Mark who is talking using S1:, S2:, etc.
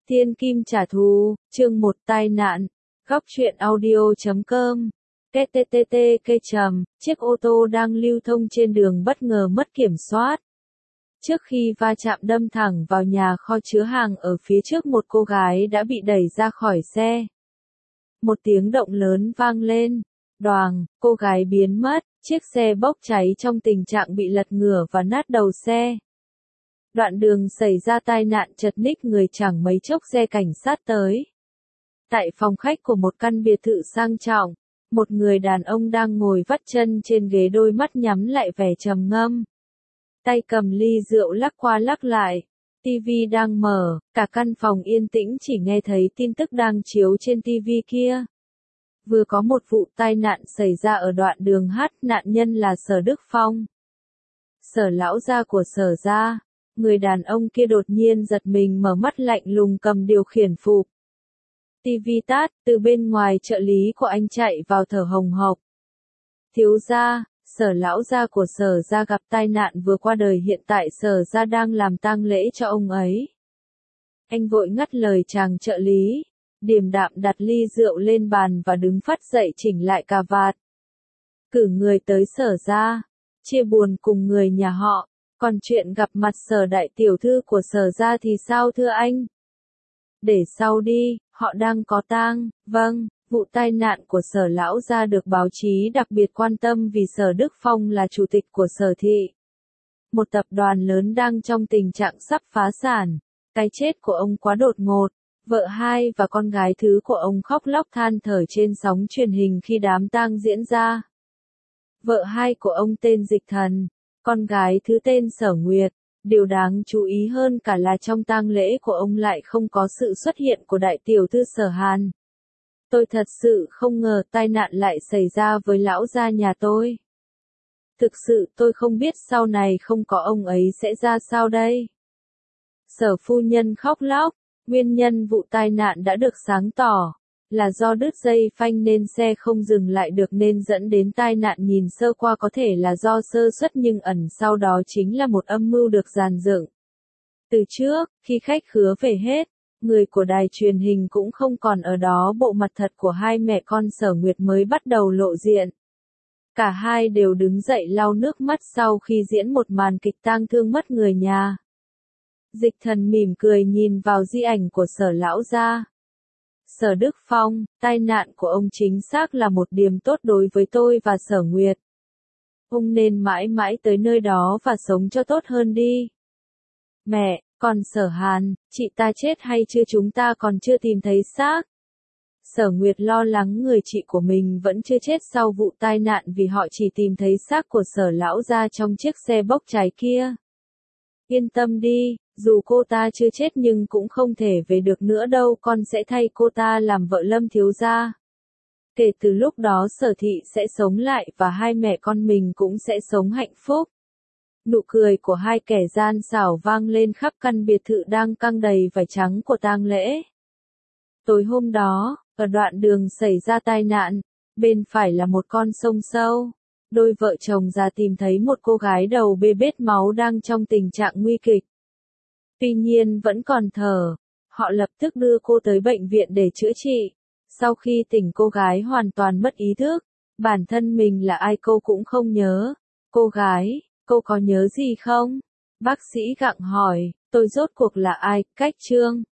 S1: Thiên kim trả thù, chương 1 tai nạn. Góc truyện audio.com. Chiếc ô tô đang lưu thông trên đường bất ngờ mất kiểm soát. Trước khi va chạm đâm thẳng vào nhà kho chứa hàng ở phía trước, một cô gái đã bị đẩy ra khỏi xe. Một tiếng động lớn vang lên. Đoàng, cô gái biến mất, chiếc xe bốc cháy trong tình trạng bị lật ngửa và nát đầu xe. Đoạn đường xảy ra tai nạn chật ních người, chẳng mấy chốc xe cảnh sát tới. Tại phòng khách của một căn biệt thự sang trọng, một người đàn ông đang ngồi vắt chân trên ghế, đôi mắt nhắm lại vẻ trầm ngâm. Tay cầm ly rượu lắc qua lắc lại. Tivi đang mở, cả căn phòng yên tĩnh, chỉ nghe thấy tin tức đang chiếu trên tivi kia. Vừa có một vụ tai nạn xảy ra ở đoạn đường H, nạn nhân là Sở Đức Phong, Sở lão gia của Sở gia. Người đàn ông kia đột nhiên giật mình, mở mắt lạnh lùng, cầm điều khiển phụ. Tivi tắt, từ bên ngoài trợ lý của anh chạy vào thở hồng hộc. Thiếu gia, Sở lão gia của Sở gia gặp tai nạn vừa qua đời, hiện tại Sở gia đang làm tang lễ cho ông ấy. Anh vội ngắt lời chàng trợ lý, điềm đạm đặt ly rượu lên bàn và đứng phắt dậy chỉnh lại cà vạt. Cử người tới Sở gia, chia buồn cùng người nhà họ. Còn chuyện gặp mặt Sở đại tiểu thư của Sở gia thì sao thưa anh? Để sau đi, họ đang có tang. Vâng, vụ tai nạn của Sở lão gia được báo chí đặc biệt quan tâm vì Sở Đức Phong là chủ tịch của Sở thị, một tập đoàn lớn đang trong tình trạng sắp phá sản. Cái chết của ông quá đột ngột. Vợ hai và con gái thứ của ông khóc lóc than thở trên sóng truyền hình khi đám tang diễn ra. Vợ hai của ông tên Dịch Thần, con gái thứ tên Sở Nguyệt. Điều đáng chú ý hơn cả là trong tang lễ của ông lại không có sự xuất hiện của đại tiểu thư Sở Hàn. Tôi thật sự không ngờ tai nạn lại xảy ra với lão gia nhà tôi. Thực sự tôi không biết sau này không có ông ấy sẽ ra sao đây. Sở phu nhân khóc lóc. Nguyên nhân vụ tai nạn đã được sáng tỏ, là do đứt dây phanh nên xe không dừng lại được nên dẫn đến tai nạn. Nhìn sơ qua có thể là do sơ suất, nhưng ẩn sau đó chính là một âm mưu được dàn dựng từ trước. Khi khách khứa về hết, người của đài truyền hình cũng không còn ở đó, bộ mặt thật của hai mẹ con Sở Nguyệt mới bắt đầu lộ diện. Cả hai đều đứng dậy lau nước mắt sau khi diễn một màn kịch tang thương mất người nhà. Dịch Thần mỉm cười nhìn vào di ảnh của Sở lão gia. Sở Đức Phong, tai nạn của ông chính xác là một điểm tốt đối với tôi và Sở Nguyệt. Ông nên mãi mãi tới nơi đó và sống cho tốt hơn đi. Mẹ, còn Sở Hàn, chị ta chết hay chưa? Chúng ta còn chưa tìm thấy xác. Sở Nguyệt lo lắng người chị của mình vẫn chưa chết sau vụ tai nạn vì họ chỉ tìm thấy xác của Sở lão gia trong chiếc xe bốc cháy kia. Yên tâm đi, dù cô ta chưa chết nhưng cũng không thể về được nữa đâu, con sẽ thay cô ta làm vợ Lâm thiếu gia. Kể từ lúc đó Sở thị sẽ sống lại và hai mẹ con mình cũng sẽ sống hạnh phúc. Nụ cười của hai kẻ gian xảo vang lên khắp căn biệt thự đang căng đầy vải trắng của tang lễ. Tối hôm đó, ở đoạn đường xảy ra tai nạn, bên phải là một con sông sâu. Đôi vợ chồng già tìm thấy một cô gái đầu bê bết máu đang trong tình trạng nguy kịch. Tuy nhiên vẫn còn thở, họ lập tức đưa cô tới bệnh viện để chữa trị. Sau khi tỉnh, cô gái hoàn toàn mất ý thức, bản thân mình là ai cô cũng không nhớ. Cô gái, cô có nhớ gì không? Bác sĩ gặng hỏi, tôi rốt cuộc là ai? Cách Trương.